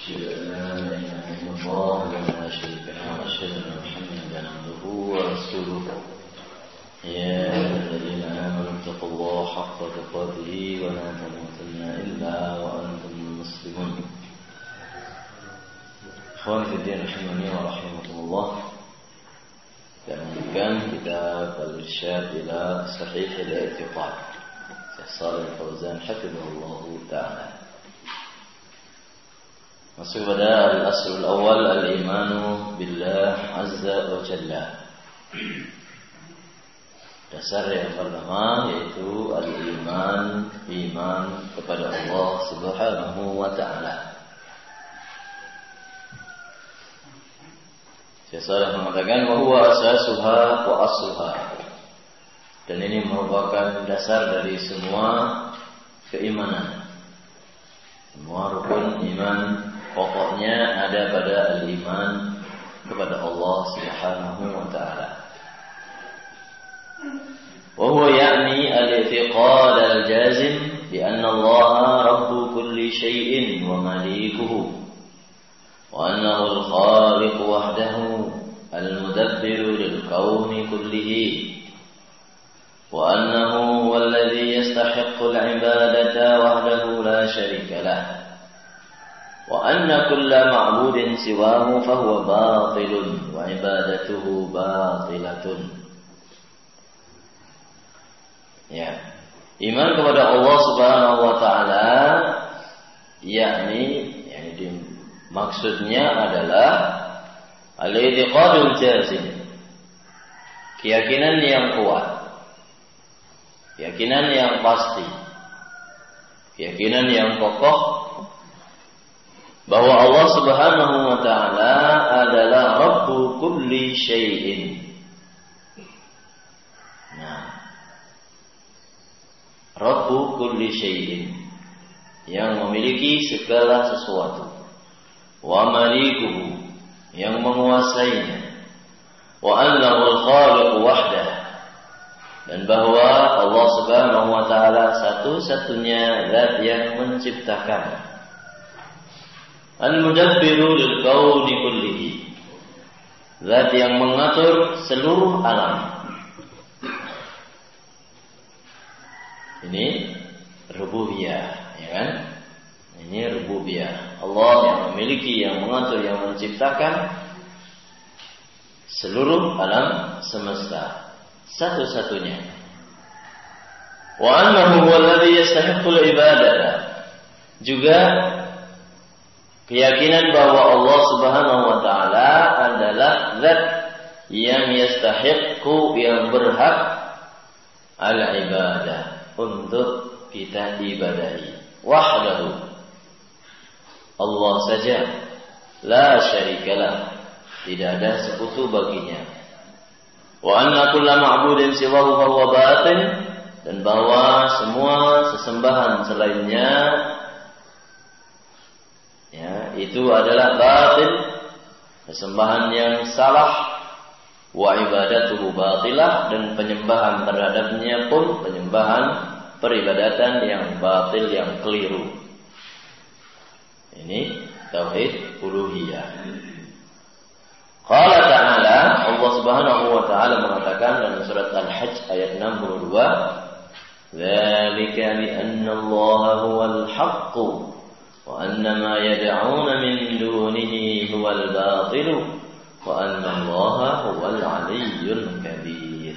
أشهد أن لا إله إلا الله وحده لا شريك له وأشهد أن محمدا عبده ورسوله يا أيها الذين آمنوا اتقوا الله حق تقاته ولا تموتن إلا وأنتم مسلمون. Ikhwan fillah rahimani wa rahimakumullah. Dan melanjutkan kitab Al-Irsyad ila Sahih al-I'tiqad Syekh Shalih Al-Fauzan hafizahullah ta'ala. Masuk pada al-asl al-awwal al-imanu billah azza wa jalla. Dasar yang pertama yaitu al-iman, iman kepada Allah Subhanahu wa ta'ala. Syekh Shalih mengatakan bahwa asasuha wa asluha. Dan ini merupakan dasar dari semua keimanan. Semua rukun iman pokoknya ada pada al-iman kepada Allah Subhanahu wa ta'ala. Wa huwa ya'ni al-i'tiqad al-jazim bi anna Allah rabbu kulli shay'in wa malikuhu wa annahu al-khaliq wahdahu al-mudabbiru lil-kawni kullihi wa annahu huwa alladhi yastahiqqu al-'ibadata wahdahu la sharika lahu wa anna kulla ma'budin siwahu fahuwa batilun wa ibadatuhu batilatun. Ya, iman kepada Allah Subhanahu wa ta'ala maksudnya adalah al-i'tiqadul jazim, keyakinan yang kuat, keyakinan yang pasti, keyakinan yang kokoh bahwa Allah Subhanahu wa ta'ala adalah Rabbu kulli syai'in. Nah, Rabbu kulli syai'in, yang memiliki segala sesuatu, wa malikuhu, yang menguasainya, wa annahu al-khaliq wahdah, dan bahwa Allah Subhanahu wa ta'ala satu-satunya zat yang menciptakan, al-mudabbiru lil kauni kullihi, zat yang mengatur seluruh alam. Ini rububiyah, ya kan? Ini rububiyah. Allah yang memiliki, yang mengatur, yang menciptakan seluruh alam semesta, satu-satunya. Wa annahu huwal ladzi yastahiqqul ibadata. Juga keyakinan bahwa Allah Subhanahu wa ta'ala adalah zat yang yastahiqqu, yang berhak al-ibadah, untuk kita ibadahi, wahdahu, Allah saja, la syarikalah, tidak ada sekutu baginya. Wa anna kulla ma'budin siwahu fahuwa batin, dan bahwa semua sesembahan selainnya itu adalah batil, sesembahan yang salah, wa ibadatuhu batilah, dan penyembahan terhadapnya pun penyembahan peribadatan yang batil, yang keliru. Ini tauhid uluhiyah. Qala ta'ala, Allah Subhanahu wa ta'ala mengatakan dalam surat Al-Hajj ayat 62, "Dzalika bi anna Allaha huwal haqq wa anna ma yad'una min dunihi huwal batil wa anna Allaha huwal 'aliyyul kabir."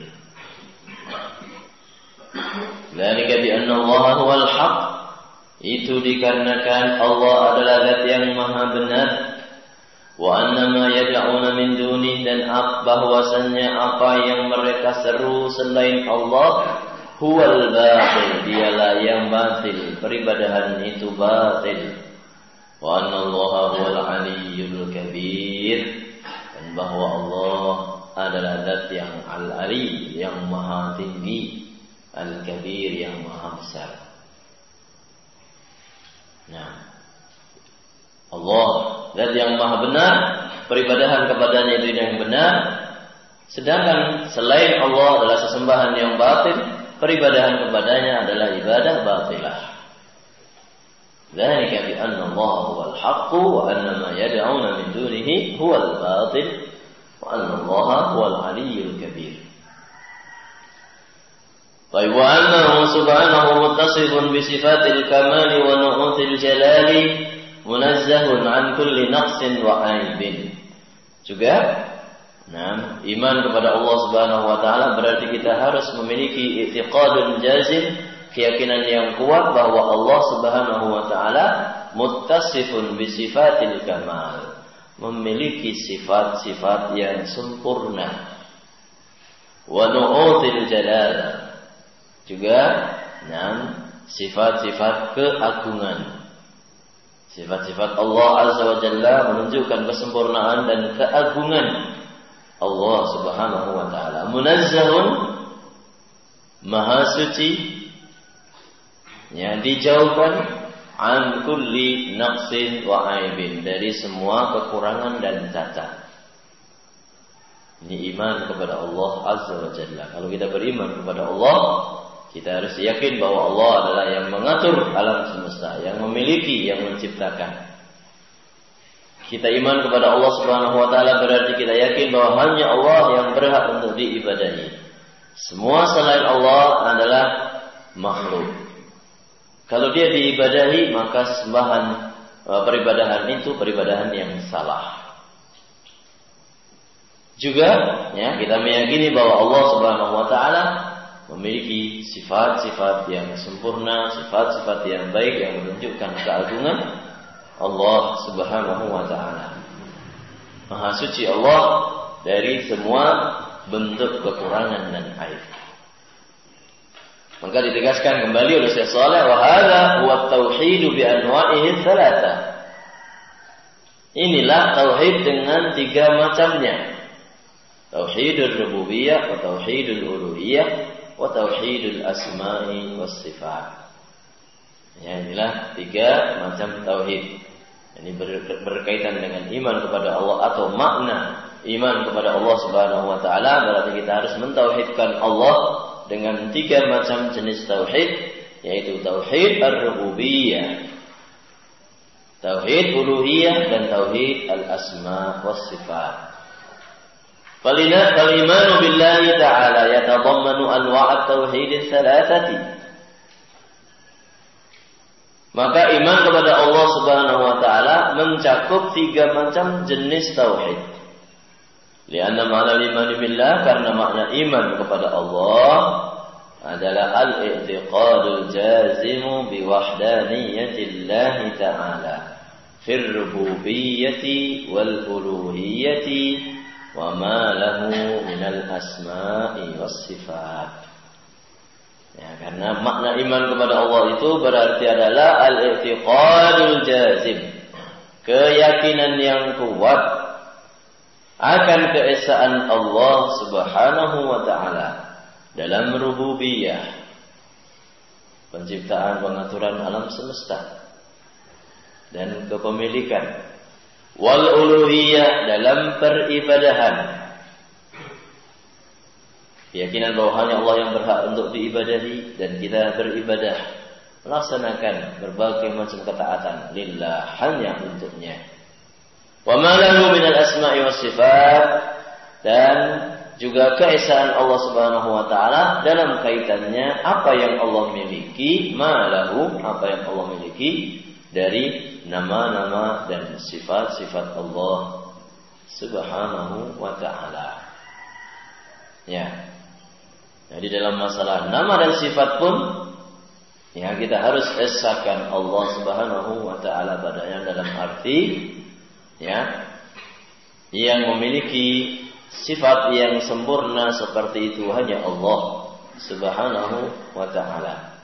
Dzalika bi anna Allaha huwal haqq, itu dikarenakan Allah adalah zat yang maha benar. Wa anna ma yad'una min duni, dan bahwasannya apa yang mereka seru selain Allah huwal batil, dialah yang batil, peribadahan itu batil. Wa anna Allaha huwal 'aliyyul kabir, dan bahwa Allah adalah zat yang al-'ali, yang maha tinggi, al-kabir, yang maha besar. Nah, Allah zat yang maha benar, peribadahan kepadanya itu yang benar. Sedangkan selain Allah adalah sesembahan yang batil, peribadahan kepadanya adalah ibadah batilah. Dzalika bi anna Allah huwal huwal haqq wa anna ma yad'una min dunihi huwal batil wa anna Allaha huwal aliyyul kabir. Wa annahu subhanahu muttasifun bi sifatil kamali wa nu'util jalali munazzahun an kulli naqsin wa aibin. Juga iman kepada Allah Subhanahu wa taala berarti kita harus memiliki i'tiqadun jazim, keyakinan yang kuat bahwa Allah Subhanahu wa taala muttasifun bi sifatil kamal, memiliki sifat-sifat yang sempurna. Wa nu'util jalal, juga sifat-sifat keagungan. Sifat-sifat Allah Azza wa Jalla menunjukkan kesempurnaan dan keagungan Allah Subhanahu wa taala. Munazzahun, maha suci, dijauhkan an kulli naqsin wa aibin, dari semua kekurangan dan cacat. Ini iman kepada Allah Azza wa Jalla. Kalau kita beriman kepada Allah, kita harus yakin bahwa Allah adalah yang mengatur alam semesta, yang memiliki, yang menciptakan. Kita iman kepada Allah Subhanahu wa taala berarti kita yakin bahwa hanya Allah yang berhak untuk diibadahi. Semua selain Allah adalah makhluk. Kalau dia diibadahi, maka peribadahan itu peribadahan yang salah. Juga kita meyakini bahwa Allah Subhanahu wa taala memiliki sifat-sifat yang sempurna, sifat-sifat yang baik yang menunjukkan keagungan Allah Subhanahu wa taala. Maha suci Allah dari semua bentuk kekurangan dan aib. Maka ditegaskan kembali oleh Syekh Shalih, wa hadza huwa at-tauhid bi anwa'ihi tsalatsa. Inilah tauhid dengan tiga macamnya. Tauhidul rububiyah, wa tauhidul uluhiyah, wa tauhidul asma'i was sifat. Inilah tiga macam tauhid. Ini berkaitan dengan iman kepada Allah atau makna iman kepada Allah Subhanahu wa taala, berarti kita harus mentauhidkan Allah dengan tiga macam jenis tauhid, yaitu tauhid ar-rububiyah, tauhid uluhiyah, dan tauhid al-asma was sifat. Fal-imanu billahi ta'ala yatadammanu anwa' at-tauhid ats-tsalatsati. Maka iman kepada Allah Subhanahu wa taala mencakup tiga macam jenis tauhid. Lianna ma'na iman billah, karena makna iman kepada Allah adalah al-i'tiqadul jazimu bi wahdaniyatillah ta'ala fir rububiyyati wal uluhiyyati wa ma lahu minal asma'i was sifat. Karena makna iman kepada Allah itu berarti adalah al-i'tiqadul jazim, keyakinan yang kuat akan keesaan Allah Subhanahu wa taala dalam rububiyah, penciptaan, pengaturan alam semesta dan kepemilikan, wal uluhiyah, dalam peribadahan, keyakinan bahwa hanya Allah yang berhak untuk diibadahi dan kita beribadah, melaksanakan berbagai macam ketaatan lillah, hanya untuknya. Wa ma lahu minal asma'i was sifat, dan juga keesaan Allah Subhanahu wa taala dalam kaitannya apa yang Allah miliki, ma lahu, apa yang Allah miliki dari nama-nama dan sifat-sifat Allah Subhanahu wa taala. Jadi dalam masalah nama dan sifat pun kita harus esakan Allah Subhanahu wa taala padanya, dalam arti yang memiliki sifat yang sempurna seperti itu hanya Allah Subhanahu wa taala.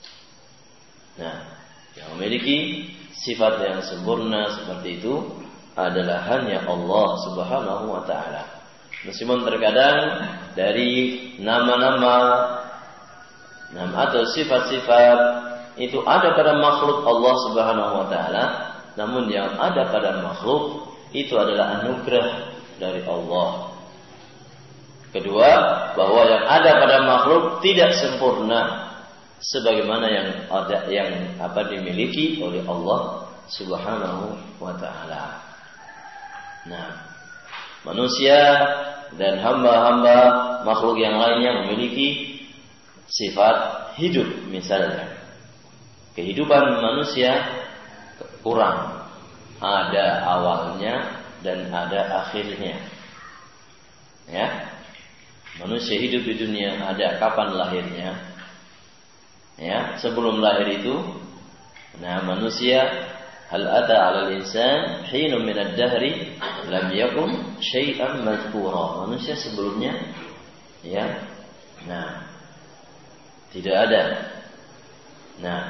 Yang memiliki sifat yang sempurna seperti itu adalah hanya Allah Subhanahu wa taala. Meskipun terkadang dari nama-nama atau sifat-sifat itu ada pada makhluk Allah Subhanahu wa taala, namun yang ada pada makhluk itu adalah anugerah dari Allah. Kedua, bahwa yang ada pada makhluk tidak sempurna sebagaimana yang dimiliki oleh Allah Subhanahu wa ta'ala. Nah, manusia dan hamba-hamba makhluk yang lainnya memiliki sifat hidup. Misalnya, kehidupan manusia kurang, ada awalnya dan ada akhirnya. Ya, manusia hidup di dunia ada kapan lahirnya. Ya, sebelum lahir itu, nah manusia hal ata 'alal insan hinun min ad-dahri lam yakun syai'an madhkura. Manusia sebelumnya ya, nah tidak ada. Nah,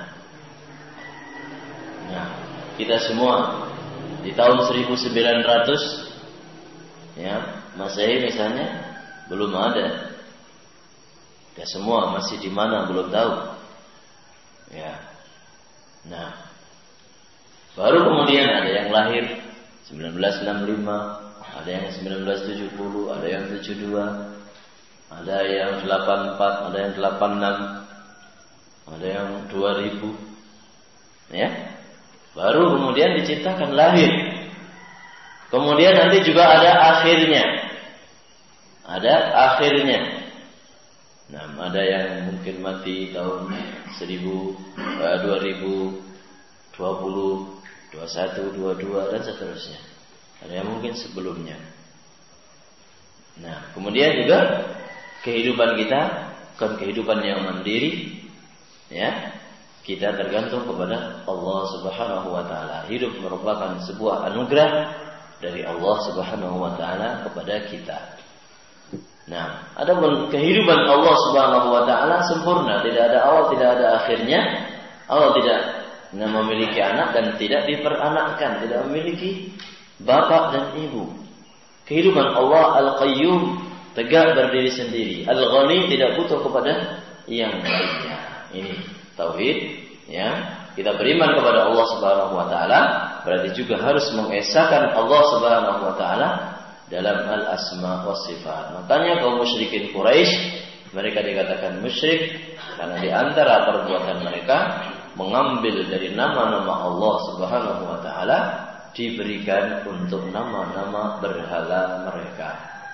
kita semua di tahun 1900 ya, Masehi misalnya belum ada. Kita semua masih di mana belum tahu. Ya. Nah, baru kemudian ada yang lahir 1965, ada yang 1970, ada yang 72, ada yang 84, ada yang 86, ada yang 2000. Ya. Baru kemudian diciptakan lahir. Kemudian nanti juga ada akhirnya. Ada akhirnya. Nah, ada yang mungkin mati tahun 2020, 21, 22 dan seterusnya. Ada yang mungkin sebelumnya. Nah, kemudian juga kehidupan kita bukan kehidupan yang mandiri, ya. Kita tergantung kepada Allah Subhanahu wa taala. Hidup merupakan sebuah anugerah dari Allah Subhanahu wa taala kepada kita. Nah, adapun kehidupan Allah Subhanahu wa taala sempurna, tidak ada awal, tidak ada akhirnya. Allah tidak memiliki anak dan tidak diperanakkan, tidak memiliki bapak dan ibu. Kehidupan Allah Al-Qayyum, tegak berdiri sendiri. Al-Ghani, tidak butuh kepada yang lainnya. Ini tauhid, ya. Kita beriman kepada Allah Subhanahu wa taala, berarti juga harus mengesahkan Allah Subhanahu wa taala dalam al-asma wa sifat. Makanya kaum musyrikin Quraisy, mereka dikatakan musyrik karena di antara perbuatan mereka mengambil dari nama-nama Allah Subhanahu wa taala diberikan untuk nama-nama berhala mereka.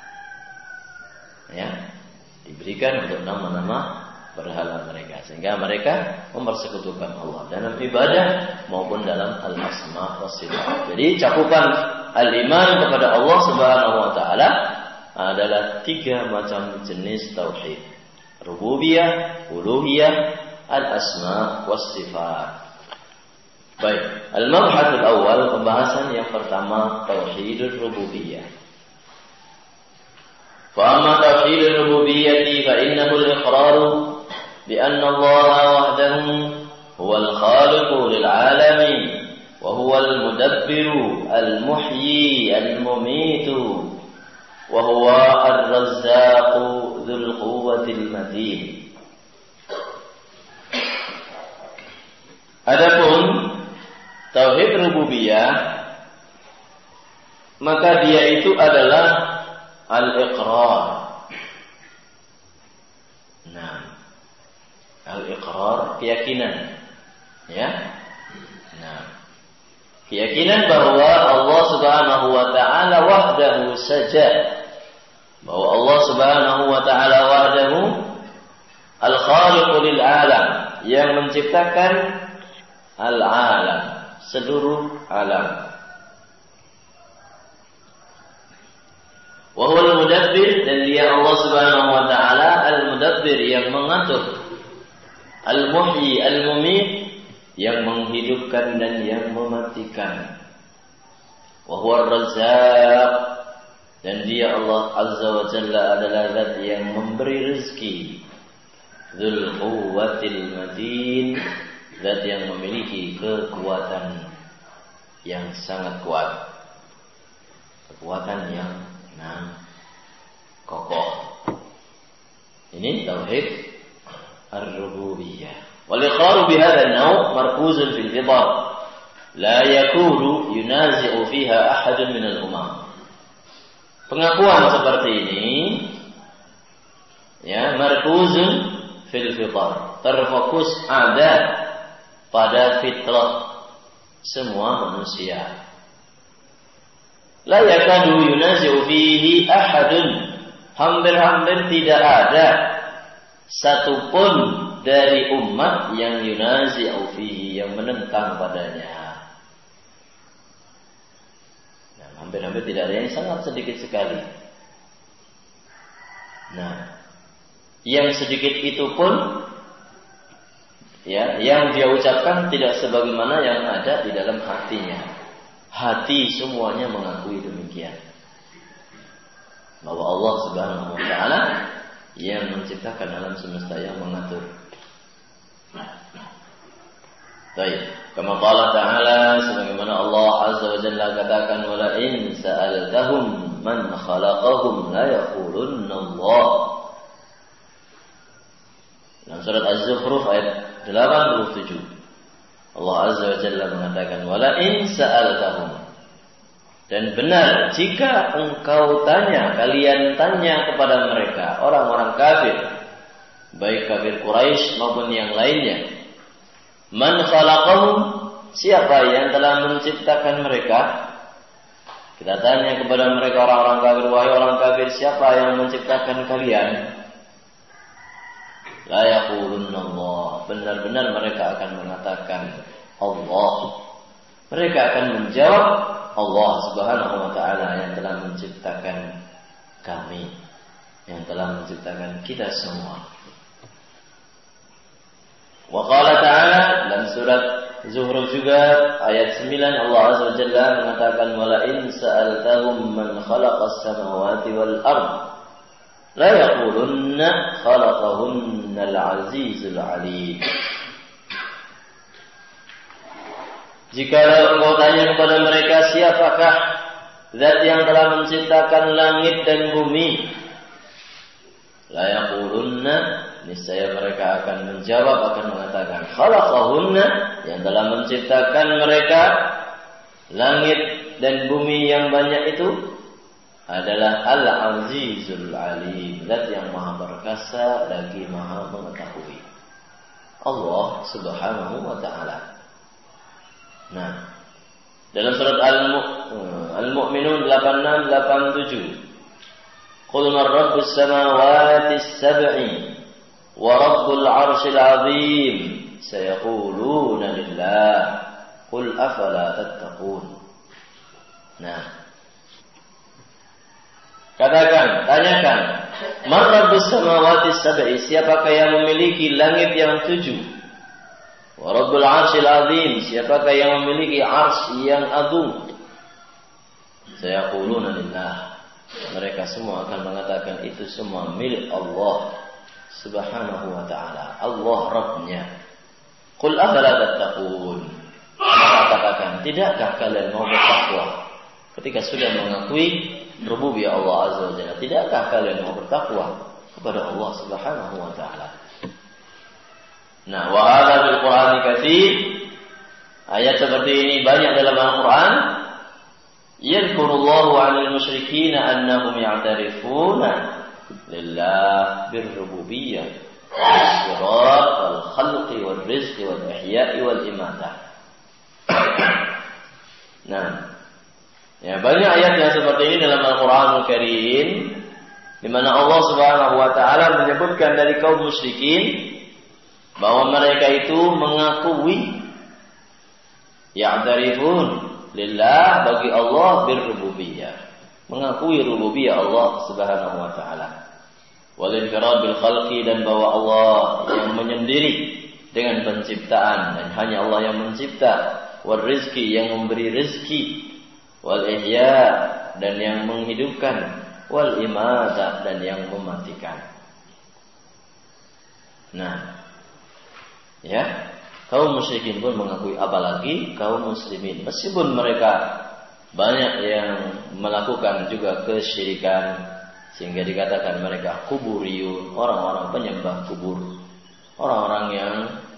Ya, diberikan untuk nama-nama berhala mereka, sehingga mereka mempersekutukan Allah dalam ibadah maupun dalam al-asma wa sifat. Jadi cakupan al-iman kepada Allah Subhanahu wa taala adalah 3 macam jenis tauhid: rububiyah, uluhiyah, al-asma wa sifat. Baik, al-mabhath al-awwal, pembahasan yang pertama, tauhidur rububiyah. Fa amma tauhidur rububiyyah fa innahu al-iqraru بأن الله وحده هو الخالق للعالمين وهو المدبر المحيي المميت وهو الرزاق ذو القوة المتين. Adapun tauhid rububiyah, maka dia itu adalah al-iqrar. Nah, al-iqrar, keyakinan, ya. Nah, keyakinan bahwa Allah Subhanahu wa taala wahdahu saja, bahwa Allah Subhanahu wa taala wahdahu al-khaliqu lil alam, yang menciptakan al-alam, seluruh alam. Wa huwa al-mudabbir, dan dia Allah Subhanahu wa taala al-mudabbir, yang mengatur, al-muhyi al-mumit, yang menghidupkan dan yang mematikan. Wa huwa ar-razzaq, dan dia Allah Azza wa Jalla adalah zat yang memberi rezeki. Dzul quwwatil matin, zat yang memiliki kekuatan yang sangat kuat, kekuatan yang kokoh. Ini tauhid ar-rububiyyah. Wal-iqraru bihadha an-naw' markuzun fil fidar, la yakunu yunazi'u fiha ahadun min al-umam. Pengakuan seperti ini, ya, markuzun fil fidar, terfokus ada pada fitrah semua manusia. La yakadu yunazi'u fihi ahadun. Hampir-hampir tidak ada satupun dari umat yang yunazi'u fihi, yang menentang padanya. Nah, hampir-hampir tidak ada, yang sangat sedikit sekali. Nah, yang sedikit itu pun ya, yang dia ucapkan tidak sebagaimana yang ada di dalam hatinya. Hati semuanya mengakui demikian, bahwa Allah Subhanahu wa taala yang menciptakan alam semesta, yang mengatur. Baik, kama qala ta'ala, sebagaimana Allah Azza wa Jalla katakan, wala in sa'altahum man khalaqahum la yaqulunna Allah. Dalam surat Az-Zukhruf ayat 87, Allah Azza wa Jalla mengatakan, wala in sa'altahum, dan benar jika engkau tanya, kalian tanya kepada mereka, orang-orang kafir, baik kafir Quraisy maupun yang lainnya, man khalaqahum, siapa yang telah menciptakan mereka? Kita tanya kepada mereka, orang-orang kafir, wahai orang kafir, siapa yang menciptakan kalian? La yaqulunna Allah, benar-benar mereka akan mengatakan Allah. Mereka akan menjawab, Allah Subhanahu wa taala yang telah menciptakan kami, yang telah menciptakan kita semua. Wa qala ta'ala, dalam surat Zuhruf juga ayat 9, Allah Azza wa Jalla mengatakan, wala in sa'altahum man khalaqas samawati wal ard la yaqulunna khalaqahunna al-azizul alim. Jika engkau tanya kepada mereka, siapakah zat yang telah menciptakan langit dan bumi, la yaqulunna, niscaya mereka akan menjawab, akan mengatakan, khalaqahunna, yang telah menciptakan mereka langit dan bumi yang banyak itu adalah Al-Azizul Alim, zat yang maha perkasa lagi maha mengetahui, Allah Subhanahu wa ta'ala. Nah, dalam surat Al-Mu'minun 86-87, qul man rabbus samawati as-sab'i wa rabbul 'arsyil 'azim sayaquluna lillah qul afala tattaqun. Nah, katakan, tanyakan, man rabbus samawati as-sab'i, siapakah yang memiliki langit yang 7? Wa rabbul 'arsyil 'azim, siapakah yang memiliki 'arsy yang agung? Sayaquluna lillah, mereka semua akan mengatakan itu semua milik Allah Subhanahu wa ta'ala, Allah Rabbnya. Qul afala tattaqun, katakan, tidakkah kalian mau bertakwa? Ketika sudah mengakui rububiyah Allah Azza wa Jalla, tidakkah kalian mau bertakwa kepada Allah Subhanahu wa ta'ala? Nah, wa hadza bil Qur'ani katsir, ayat seperti ini banyak dalam Al-Qur'an. Yadhkurullahu 'alal musyrikin annahum ya'tarifuna lillah birrububiyyah was-sirat wal khalqi wal rizqi wal ihya'i wal imatah. Nah, ya, banyak ayat yang seperti ini dalam Al-Qur'anul Karim, di mana Allah Subhanahu wa taala menyebutkan dari kaum musyrikin bahwa mereka itu mengakui, ya'tarifun lillah, bagi Allah birrububiyah, mengakui rububiyah Allah Subhanahu wa taala, wal infirad bil khalqi, dan bahwa Allah yang menyendiri dengan penciptaan dan hanya Allah yang mencipta, wal rizki, yang memberi rezeki, wal ihya, dan yang menghidupkan, wal imatah, dan yang mematikan. Nah, ya, kaum musyrikin pun mengakui, apalagi kaum muslimin, meskipun mereka banyak yang melakukan juga kesyirikan, sehingga dikatakan mereka kuburiyun, orang-orang penyembah kubur, orang-orang yang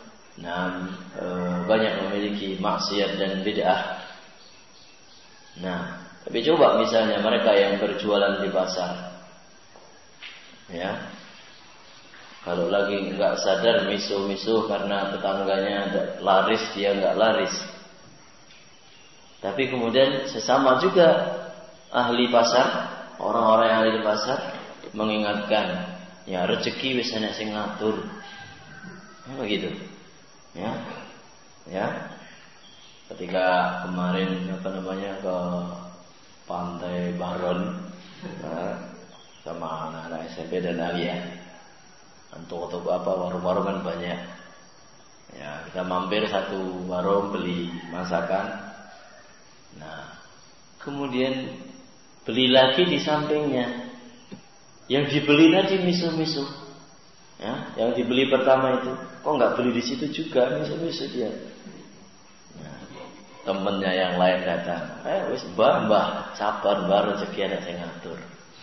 banyak memiliki maksiat dan bid'ah. Nah, tapi coba misalnya mereka yang berjualan di pasar, ya, kalau lagi nggak sadar misuh-misuh karena tetangganya laris, dia nggak laris. Tapi kemudian sesama juga ahli pasar, orang-orang yang ahli pasar mengingatkan, ya rezeki wis ana sing ngatur. Begitu. Ya. Ketika kemarin ke Pantai Baron sama anak-anak SMP dan Alia, untuk warung-warung kan banyak. Ya, kita mampir satu warung beli masakan. Nah, kemudian beli lagi di sampingnya. Yang dibeli tadi miso-miso. Ya, yang dibeli pertama itu, kok nggak beli di situ juga, miso-miso dia. Nah, temennya yang lain datang, wis mbah, sabar mbah, rezeki ada saya ngatur.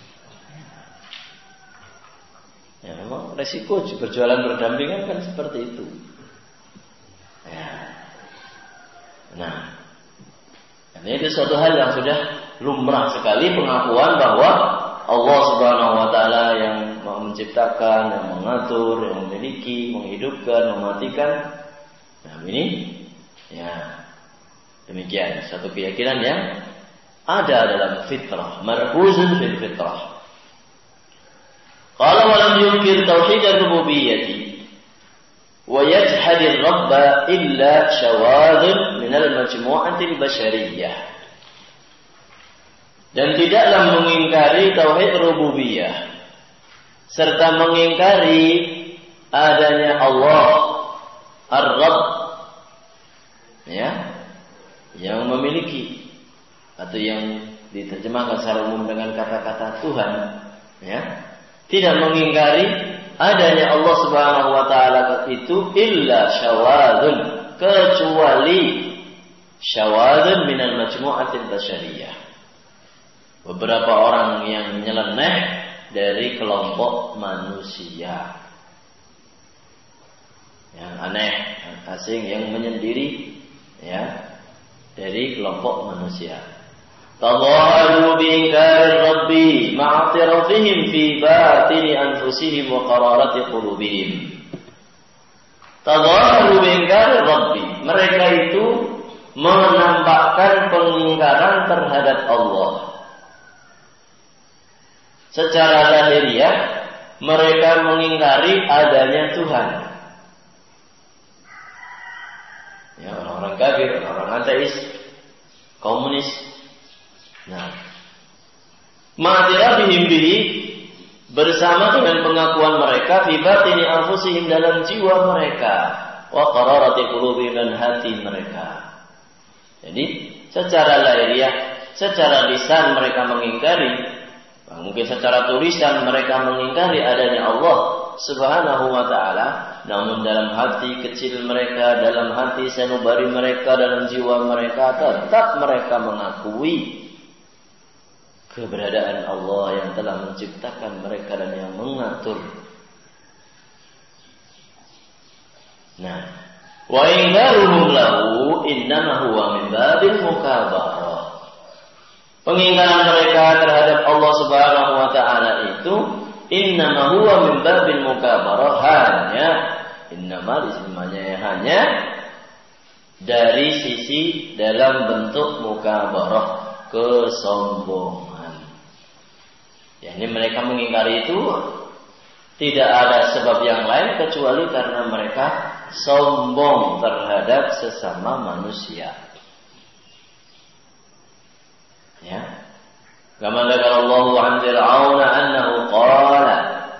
Ya, memang resiko berjualan berdampingan kan seperti itu. Ya. Nah, ini itu suatu hal yang sudah lumrah sekali pengakuan bahwa Allah Subhanahu wa taala yang menciptakan, yang mengatur, yang memiliki, menghidupkan, mematikan. Nah, ini ya demikian satu keyakinan yang ada dalam fitrah, marhuzun fil fitrah. Qala wa lam yunkir tauhid ar-rububiyyah wa yajhad ar-rabb illa shawadun min al-majmu'ah al-bashariyah. Dan tidaklah mengingkari tauhid rububiyah serta mengingkari adanya Allah Ar-Rabb, ya, yang memiliki atau yang diterjemahkan secara umum dengan kata-kata Tuhan, ya, tidak mengingkari adanya Allah Subhanahu wa taala itu illa syawadun, kecuali syawadun minal majmu'atil basyariyah, beberapa orang yang nyeleneh dari kelompok manusia yang aneh, asing, yang menyendiri, ya, dari kelompok manusia. Tadhaharu bi inkari rabbi ma'atirafihim fi batini anfusihim wa qararati qulubihim. Tadhaharu bi inkari rabbi, mereka itu menampakkan pengingkaran terhadap Allah. Secara lahiriah mereka mengingkari adanya Tuhan. Ya, orang-orang kafir, orang ateis, komunis. Nah, ma'atirafihim bihi, bersama dengan pengakuan mereka fi batini anfusihim, dalam jiwa mereka, wa qararati qulubihim, dan hati mereka. Jadi secara lahiriah, secara lisan mereka mengingkari, mungkin secara tulisan mereka mengingkari adanya Allah Subhanahu wa ta'ala, namun dalam hati kecil mereka, dalam hati sanubari mereka, dalam jiwa mereka tetap mereka mengakui keberadaan Allah yang telah menciptakan mereka dan yang mengatur. Nah, wa ingaruhum lahu innama huwa min babil mukabarah. Pengingkaran mereka terhadap Allah Subhanahu wa taala itu innama huwa min babil mukabarah, hanya dari sisi dalam bentuk mukabarah, kesombongan. Ya, ini mereka mengingkari itu tidak ada sebab yang lain kecuali karena mereka sombong terhadap sesama manusia. Ya. Kama dzakara Allahu 'an Fir'aun annahu qala.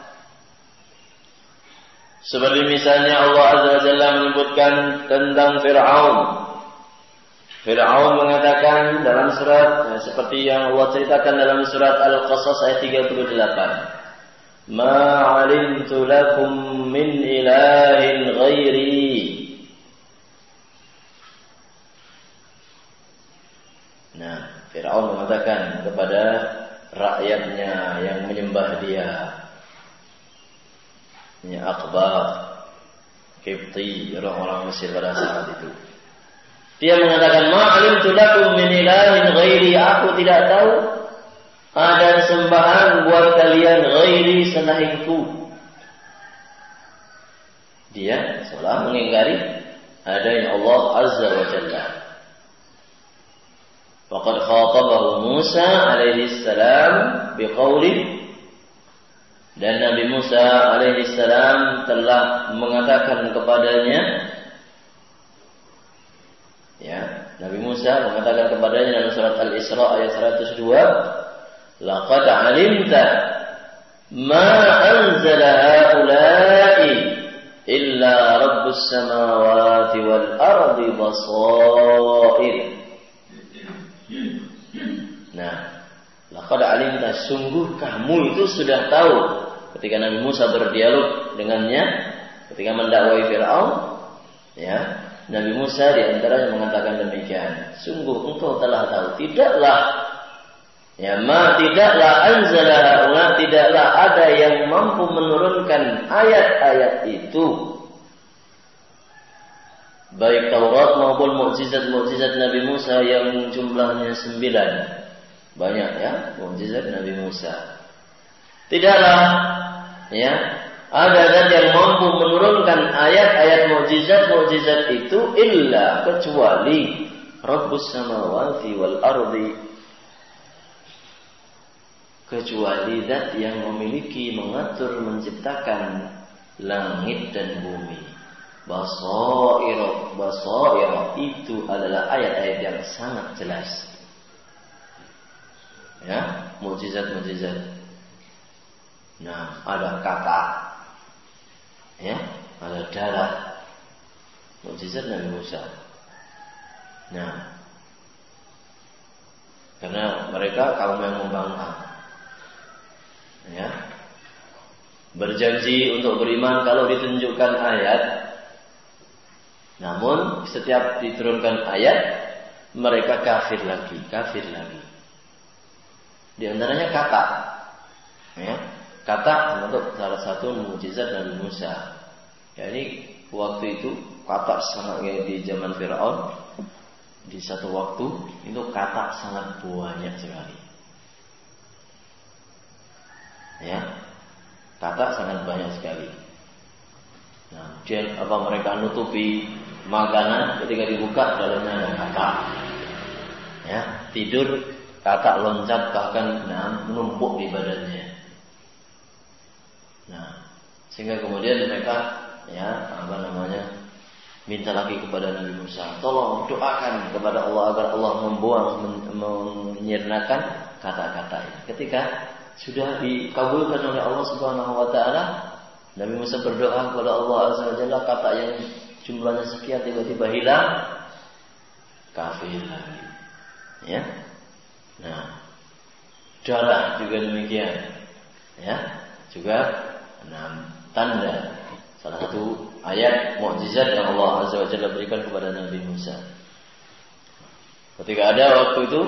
Seperti misalnya Allah Azza wa Jalla menyebutkan tentang Fir'aun. Fir'aun mengatakan dalam surat, seperti yang Allah ceritakan dalam surat Al-Qasas ayat 38. Ma 'alimtu lakum min ilahin ghairi. Nah, Fir'aun mengatakan kepada rakyatnya yang menyembah dia, ini Aqbar, Qibti, orang-orang Mesir pada saat itu. Dia mengatakan, ma'alimtu lakum min ilahin ghairi, aku tidak tahu ada sembahan buat kalian ghairi selainku. Dia seolah mengingkari adanya Allah Azza wa Jalla. Faqad khatabahu Musa alaihi salam biqauli, dan Nabi Musa alaihi salam telah mengatakan kepadanya, ya, Nabi Musa mengatakan kepadanya dalam surat Al-Isra ayat 102, laqad alimta ma anzala haula'i illa rabbus samawati wal ardi basair. Nah, laqad alimta, sungguh kamu itu sudah tahu. Ketika Nabi Musa berdialog dengannya, ketika mendakwai Fir'aun, ya, Nabi Musa diantaranya mengatakan demikian. Sungguh engkau telah tahu, tidaklah, ya, tidaklah anzala haula, tidaklah ada yang mampu menurunkan ayat-ayat itu, baik Taurat maupun mukjizat-mukjizat Nabi Musa yang jumlahnya 9. Banyak, ya, mukjizat Nabi Musa. Tidaklah, ya, ada zat yang mampu menurunkan ayat-ayat mukjizat-mukjizat itu illa, kecuali Rabbus samawati wal ardi, kecuali zat yang memiliki, mengatur, menciptakan langit dan bumi. Basair itu adalah ayat-ayat yang sangat jelas. Ya, mukjizat-mukjizat. Nah, ada kata, ya, ada darah, mukjizat Nabi Musa. Nah, karena mereka kaum yang membangkang, ya, berjanji untuk beriman kalau ditunjukkan ayat, namun setiap diturunkan ayat mereka kafir lagi. Di antaranya kata, ya, kata untuk salah satu mukjizat Nabi Musa. Ya, ini waktu itu kata sangat, ya, di zaman Fir'aun, di satu waktu itu kata sangat banyak sekali. Ya, kata sangat banyak sekali. Nah, kemudian mereka nutupi makanan, ketika dibuka dalamnya ada kata. Ya, tidur kata loncat, bahkan menumpuk di badannya. Nah, sehingga kemudian mereka, ya, minta lagi kepada Nabi Musa, tolong doakan kepada Allah agar Allah menyirnakan kata-kata ini. Ketika sudah dikabulkan oleh Allah Subhanahu wa taala, Nabi Musa berdoa kepada Allah Azza wa Jalla, kata yang jumlahnya sekian tiba-tiba hilang, kafir lagi. Ya. Nah, darah juga demikian. Ya, juga tanda, salah satu ayat mukjizat yang Allah Azza wa Jalla berikan kepada Nabi Musa. Ketika ada waktu itu,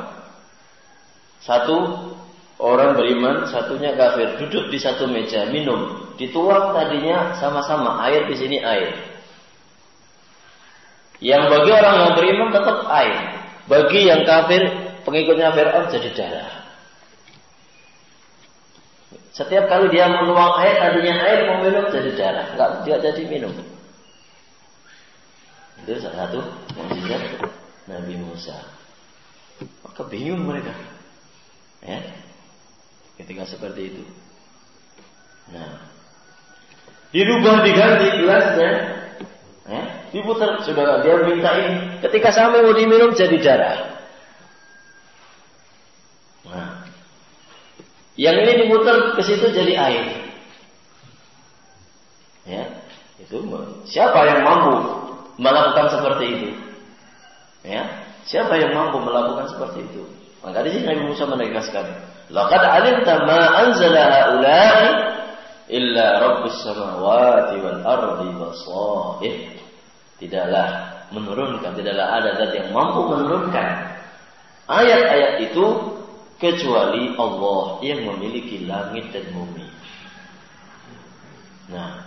satu orang beriman, satunya kafir, duduk di satu meja minum, dituang tadinya sama-sama, air di sini air. Yang bagi orang yang beriman tetap air, bagi yang kafir, pengikutnya Fir'aun, jadi darah. Setiap kali dia menuang air, tadinya air, mau minum jadi darah, tidak jadi minum. Itu salah satu mukjizat Nabi Musa. Maka bingung mereka, ya, ketika seperti itu. Nah, dirubah, diganti gelasnya, ya, diputar, sudah dia minta ini. Ketika sampai mau diminum jadi darah. Nah, yang ini diputar ke situ jadi air. Ya, itu siapa yang mampu melakukan seperti itu? Ya, siapa yang mampu melakukan seperti itu? Maka di sini Nabi Musa menegaskan, laqad alimta ma anzala haula'i illa rabbus samawati wal ardi basair. Tidaklah ada zat yang mampu menurunkan ayat-ayat itu kecuali Allah yang memiliki langit dan bumi. Nah,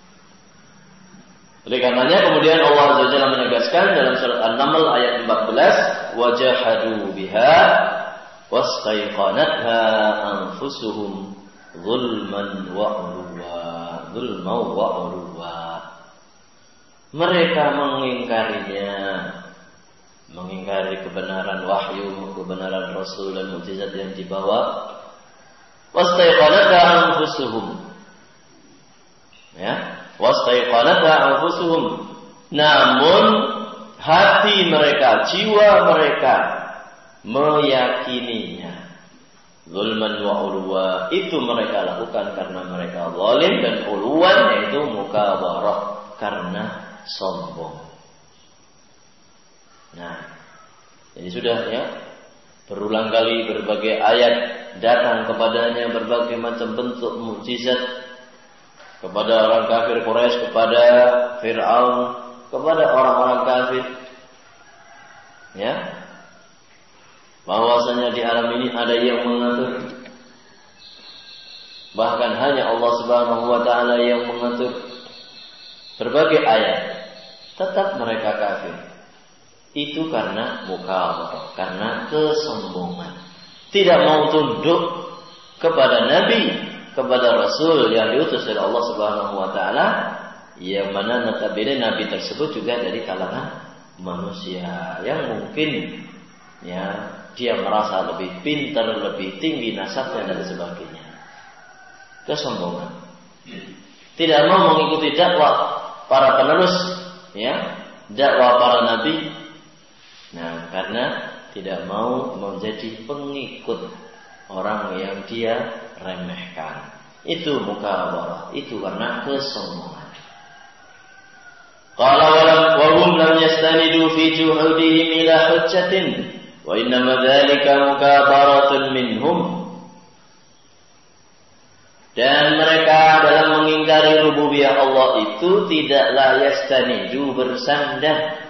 oleh karenanya kemudian Allah Azza wa Jalla menegaskan dalam surat An-Naml ayat 14, wajahadu biha wastaiqanatha anfusuhum zulman wa ulwa. Mereka mengingkarinya, mengingkari kebenaran wahyu, kebenaran Rasul dan mukjizat yang dibawa. Wastaiqanatha anfusuhum. Ya, wastaiqanatha anfusuhum. Namun hati mereka, jiwa mereka meyakininya. Zulman wa ulwa, itu mereka lakukan karena mereka zalim, dan ulwan yaitu mukabarah, karena sombong. Nah, jadi sudah ya, berulang kali berbagai ayat datang kepadanya, berbagai macam bentuk mukjizat kepada orang kafir Quraisy, kepada Fir'aun, kepada orang-orang kafir, ya, bahwasanya di alam ini ada yang mengatur, bahkan hanya Allah Subhanahu wa taala yang mengatur. Berbagai ayat, tetap mereka kafir. Itu karena mukabarah, karena kesombongan. Tidak mau tunduk kepada Nabi, kepada Rasul yang diutus oleh Allah Subhanahu wa taala, yang mana notabene Nabi tersebut juga dari kalangan manusia yang mungkin ya dia merasa lebih pintar, lebih tinggi nasabnya dan sebagainya. Kesombongan. Tidak mau mengikuti dakwah para penerus, ya, dakwah para nabi. Nah, karena tidak mau menjadi pengikut orang yang dia remehkan. Itu mukabarah, itu karena kesombongan. Qala wa hum lam yastanidu fi juhudihim ila hujjatin wa innama dzalika mukabaratun minhum. Dan mereka dalam mengingkari rububiyah Allah itu tidaklah yastanidu, bersandar,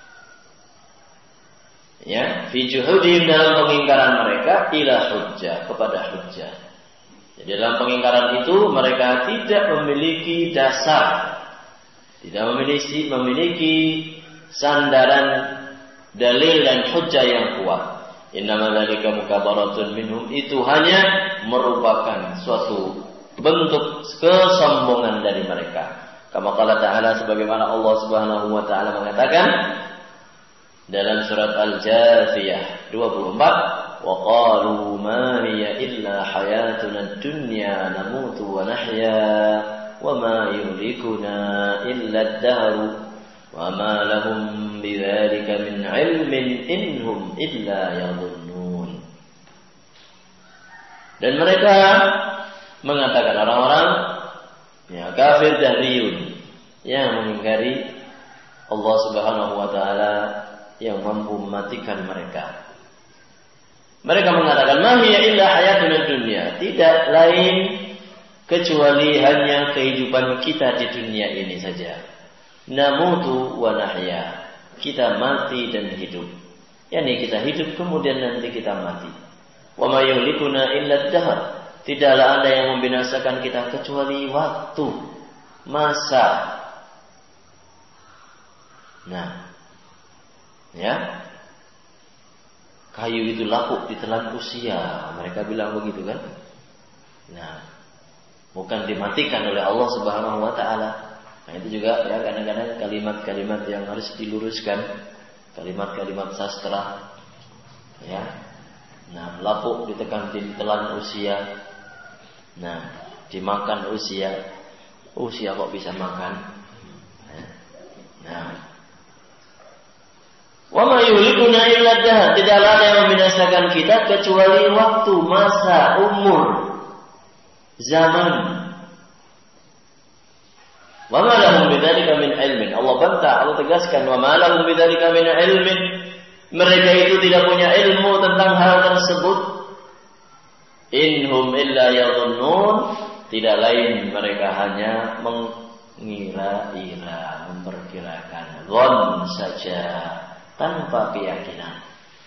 ya, fi juhudihim, dalam pengingkaran mereka ila hujjah, kepada hujjah. Jadi dalam pengingkaran itu mereka tidak memiliki dasar, tidak memiliki sandaran dalil dan hujjah yang kuat. Innama dzalika mukabaratun minhum, itu hanya merupakan suatu bentuk kesombongan dari mereka. Kama qala ta'ala, sebagaimana Allah Subhanahu wa taala mengatakan dalam surat Al-Jathiyah 24, wa qalu ma hiya illa hayatuna ad-dunya namutu wa nahya wa ma yuhlikuna illa ad-dahr wa ma lahum bidzalika min 'ilmin inhum illa yadhunnun. Dan mereka mengatakan, orang-orang ya kafir dahriyun yang mengingkari Allah Subhanahu wa taala yang mampu mematikan mereka. Mereka mengatakan, ma hiya illa hayatuna dunya, tidak lain kecuali hanya kehidupan kita di dunia ini saja. Namutu wa nahya, kita mati dan hidup. Yani kita hidup kemudian nanti kita mati. Wa ma yuhlikuna illa ad-dahr, tidaklah ada yang membinasakan kita kecuali waktu, masa. Nah, ya, kayu itu lapuk ditelan usia, mereka bilang begitu kan? Nah, bukan dimatikan oleh Allah Subhanahu wa taala. Nah, itu juga ya kadang-kadang kalimat-kalimat yang harus diluruskan, kalimat-kalimat sastra. Ya. Nah, lapuk ditelan usia. Nah, dimakan usia. Usia kok bisa makan? Nah, wa ma yuhlikuna illa ad-dahr, tidaklah ada yang membinasakan kita kecuali waktu, masa, umur, zaman. Wa ma lahum bidzalika min ilmin, Allah bantah, Allah tegaskan, wa ma lahum bidzalika min ilmin, mereka itu tidak punya ilmu tentang hal tersebut. Inhum illa yadhunnun, tidak lain mereka hanya mengira-ira, memperkirakan, dhann saja, tanpa keyakinan.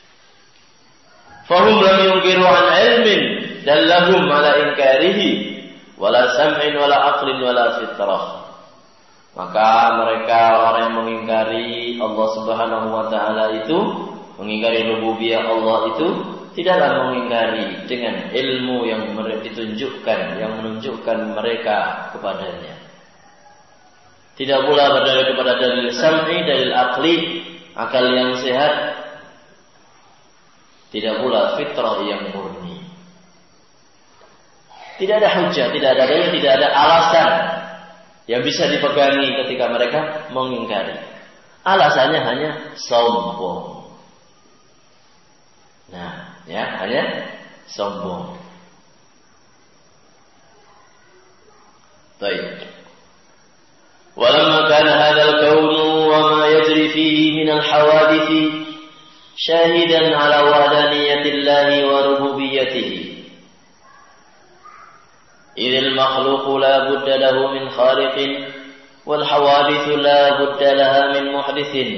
Fahum lam yunkiru an ilmin dallahum ala inkarihi wala sam'in wala aqlin wala fitrah. Maka mereka orang yang mengingkari Allah Subhanahu wa taala itu, mengingkari rububiyah Allah itu, tidaklah mengingkari dengan ilmu yang ditunjukkan, yang menunjukkan mereka kepadanya. Tidak pula berdalil kepada dalil sam'i, dalil aqli, akal yang sehat, tidak pula fitrah yang murni. Tidak ada hujjah, tidak ada dalil, tidak ada alasan yang bisa dipegangi ketika mereka mengingkari. Alasannya hanya sombong. Nah, ya, hanya sombong. Baik. Walamma kana hadzal kaunu wa ma yajri fihi min al-hawadith shahidan ala wahdaniyatillahi wa rububiyyatihi. Idhil makhluqu la budda lahu min khaliqin wal hawadithu la budda laha min muhdithin.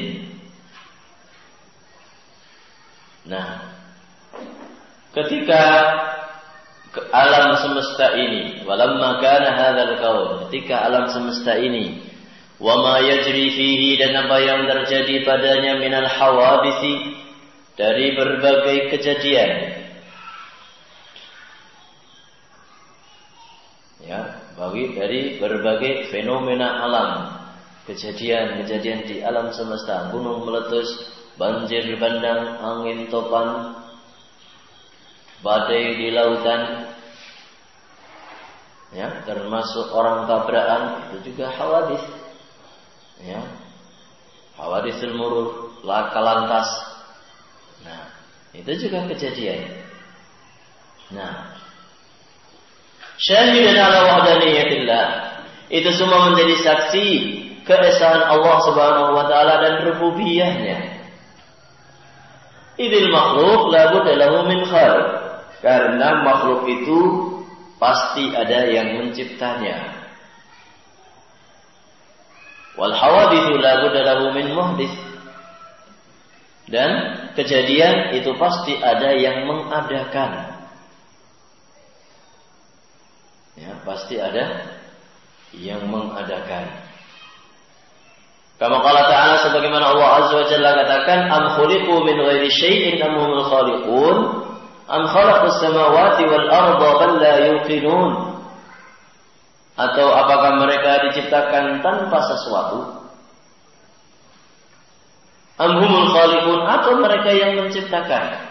Nah, ketika alam semesta ini, walamma kana hadzal kaun, ketika alam semesta ini, wa ma yajri fihi, dan apa yang terjadi padanya minal hawaditsi, dari berbagai kejadian. Ya, bagi dari berbagai fenomena alam, kejadian-kejadian di alam semesta, gunung meletus, banjir bandang, angin topan, badai di lautan, ya, termasuk orang tabrakan, itu juga hawadits, ya, hawaditsul murur, laka lantas. Nah, itu juga kejadian. Nah, syahidan ala wahdaniyatillah, itu semua menjadi saksi keesaan Allah Subhanahu wa taala dan rububiyahnya. Idil makhluk la budda lahu min khaliq, karena makhluk itu pasti ada yang menciptanya. Wal hawaditsu la budda lahu min muhdits, dan kejadian itu pasti ada yang mengadakan. Ya, pasti ada yang mengadakan. Kama qala ta'ala, sebagaimana Allah Azza wa Jalla katakan, am khuliqu min ghairi syai'in am humul khaliqun am khalaqus samawati wal arda bal la yuqinun. Atau apakah mereka diciptakan tanpa sesuatu? Am humul khaliqun, atau mereka yang menciptakan?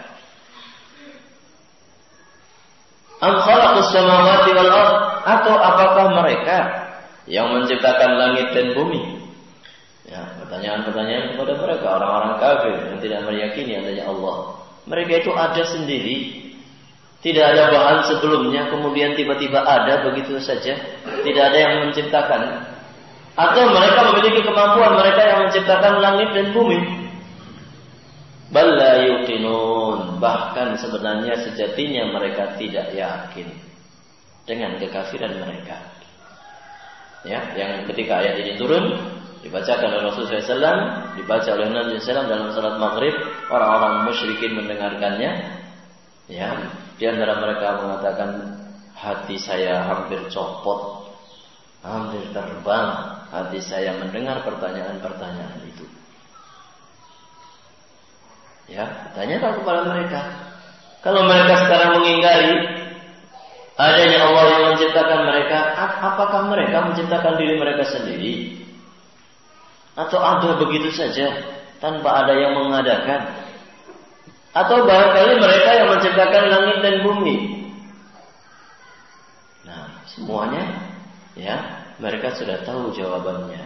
Am khalaqus samawati wal ard, atau apakah mereka yang menciptakan langit dan bumi? Ya, pertanyaan-pertanyaan kepada mereka, orang-orang kafir yang tidak meyakini adanya Allah. Mereka itu ada sendiri, tidak ada bahan sebelumnya, kemudian tiba-tiba ada begitu saja, tidak ada yang menciptakan. Atau mereka memiliki kemampuan, mereka yang menciptakan langit dan bumi. Bal la yuqinun, bahkan sebenarnya sejatinya mereka tidak yakin dengan kekafiran mereka. Ya, yang ketika ayat ini turun dibacakan oleh Rasulullah SAW, dibaca oleh Nabi SAW dalam salat maghrib, orang-orang musyrikin mendengarkannya. Ya, di antara mereka mengatakan, hati saya hampir copot, hampir terbang hati saya mendengar pertanyaan-pertanyaan itu. Ya, tanyakan kepada mereka. Kalau mereka sekarang mengingkari adanya Allah yang menciptakan mereka, apakah mereka menciptakan diri mereka sendiri? Atau ada begitu saja tanpa ada yang mengadakan? Atau barangkali mereka yang menciptakan langit dan bumi? Nah, semuanya, ya, mereka sudah tahu jawabannya.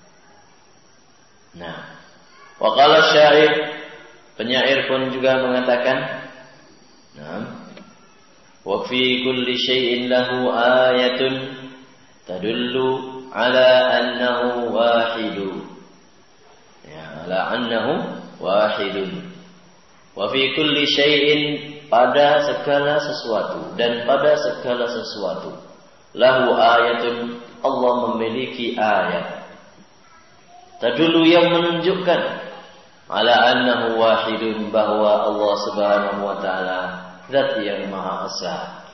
Nah, wa qala syair, penyair pun juga mengatakan, wa fi kulli syai'in lahu ayatun tadullu ala annahu wahidu. Ya, ala annahu wahidun. Wa fi kulli syai'in, pada segala sesuatu, dan pada segala sesuatu, lahu ayatun, Allah memiliki ayat. Tadullu, yang menunjukkan, ala annahu wahidun, bahwa Allah Subhanahu wa taala zat yang Maha Esa.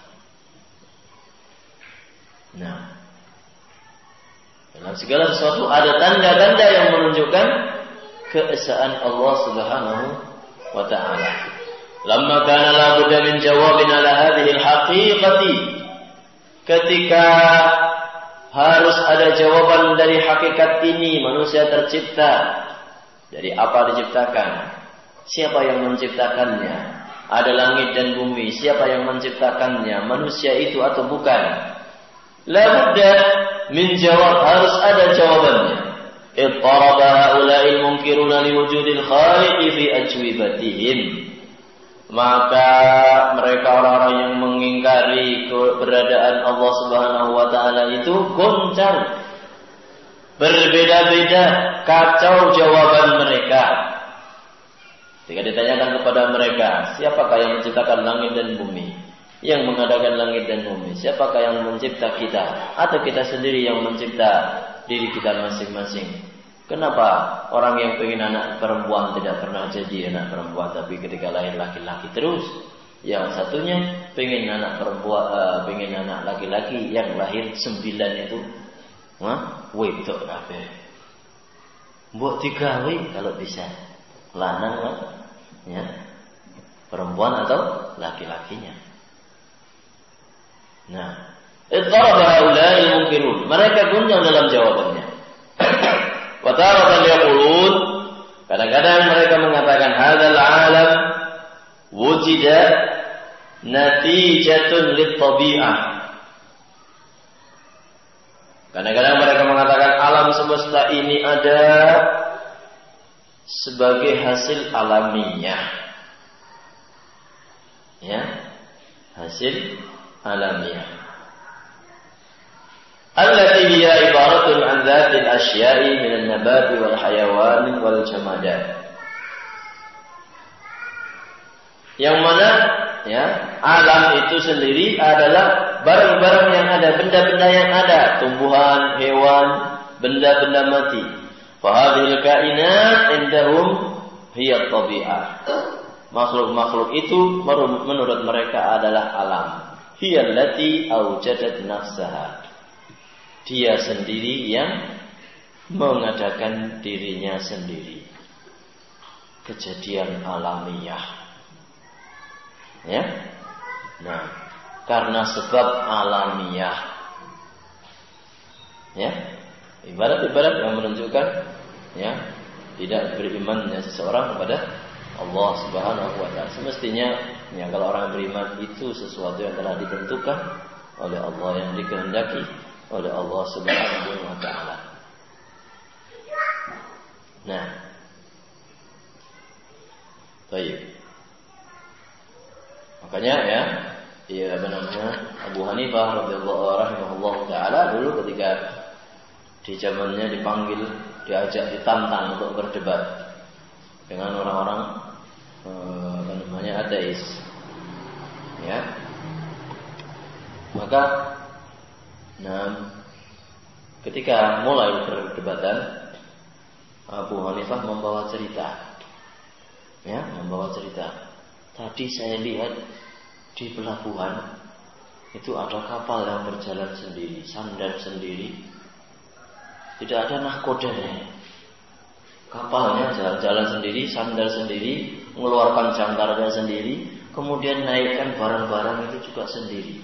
Nah, dalam segala sesuatu ada tanda-tanda yang menunjukkan keesaan Allah Subhanahu wa taala. Lamma kana la budda min jawabin ala hadhihi al-haqiqati, ketika harus ada jawaban dari hakikat ini, manusia tercipta. Dari apa diciptakan? Siapa yang menciptakannya? ada langit dan bumi, siapa yang menciptakannya, manusia itu atau bukan? La budda min jawab, harus ada jawabannya. Ittaraba haula'il munkiruna liwujudil khaliqi fi ajwibatihim. Maka mereka orang-orang yang mengingkari keberadaan Allah Subhanahu wa taala itu goncang. Berbeda-beda, kacau jawaban mereka. Ketika ditanyakan kepada mereka, siapakah yang menciptakan langit dan bumi? Yang mengadakan langit dan bumi? Siapakah yang mencipta kita? Atau kita sendiri yang mencipta diri kita masing-masing? Kenapa orang yang pengen anak perempuan tidak pernah jadi anak perempuan, tapi ketika lahir laki-laki terus? Yang satunya pengen anak perempuan, pengen anak laki-laki, yang lahir 9 itu wedok kabeh. Mbok digawe kalau bisa. Lanang ya. Perempuan atau laki-lakinya. Nah, ittaraba haula'il munkirun. Mereka goncang dalam jawabannya. Wa taratan yaqulun, kadang-kadang mereka mengatakan hadzal alam wujida natijatun lit-tabi'ah. Kadang-kadang mereka mengatakan alam semesta ini ada sebagai hasil alamiah. Ya, hasil alamiah. Allati hiya ibaratun an dzatil asya'i min an-nabat wal hayawan wal jamadat. Yang mana ya, alam itu sendiri adalah barang-barang yang ada, benda-benda yang ada, tumbuhan, hewan, benda-benda mati. Fahadhil kainat indahum hiya tabi'ah. Makhluk-makhluk itu menurut mereka adalah alam. Hiya allati awjadat nafsaha. Dia sendiri yang mengadakan dirinya sendiri. Kejadian alamiah. Ya. Nah, karena sebab alamiah. Ya. Ibarat-ibarat yang menunjukkan ya, tidak berimannya seseorang kepada Allah Subhanahu wa taala. Semestinya ya, kalau orang beriman itu sesuatu yang telah ditentukan oleh Allah, yang dikehendaki oleh Allah Subhanahu wa taala. Nah. Baik. Makanya ya apa namanya, Abu Hanifah radhiyallahu taala dulu ketika di zamannya dipanggil, diajak, ditantang untuk berdebat dengan orang-orang apa namanya ateis. Ya. Maka ketika mulai perdebatan, Abu Hanifah membawa cerita. Ya, membawa cerita. Tadi saya lihat di pelabuhan itu ada kapal yang berjalan sendiri, sandar sendiri, tidak ada nahkodanya. Kapalnya jalan sendiri, sandar sendiri, mengeluarkan jangkarnya sendiri, kemudian naikkan barang-barang itu juga sendiri.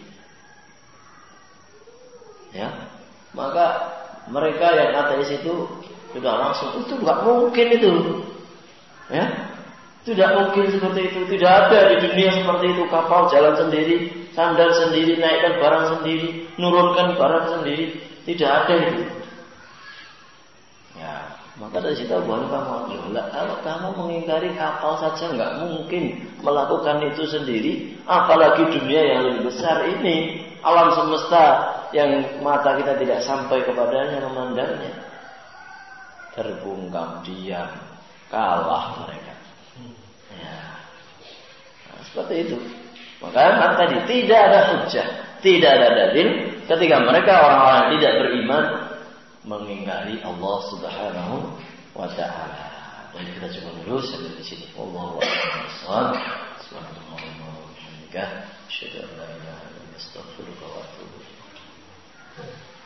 Ya, maka mereka yang ateis itu sudah langsung, itu nggak mungkin itu, ya. Tidak mungkin seperti itu. Tidak ada di dunia seperti itu. Kapal jalan sendiri, sandar sendiri, naikkan barang sendiri, nurunkan barang sendiri. Tidak ada itu. Ya, maka dari situ Abu Hanifah mengatakan, kalau kamu mengingkari kapal saja nggak mungkin melakukan itu sendiri, apalagi dunia yang lebih besar ini, alam semesta yang mata kita tidak sampai kepadanya memandangnya. Terbungkam diam, kalah mereka. Ya. Nah, seperti itu. Maka tadi tidak ada hujjah, tidak ada dalil ketika mereka orang-orang tidak beriman mengingkari Allah Subhanahu wa taala. Dan kita coba dulu sampai di sini. Wallahu a'lam. Subhanallah wa bihamdihi, asyhadu an la ilaha illa anta, astaghfiruka wa atubu ilaik.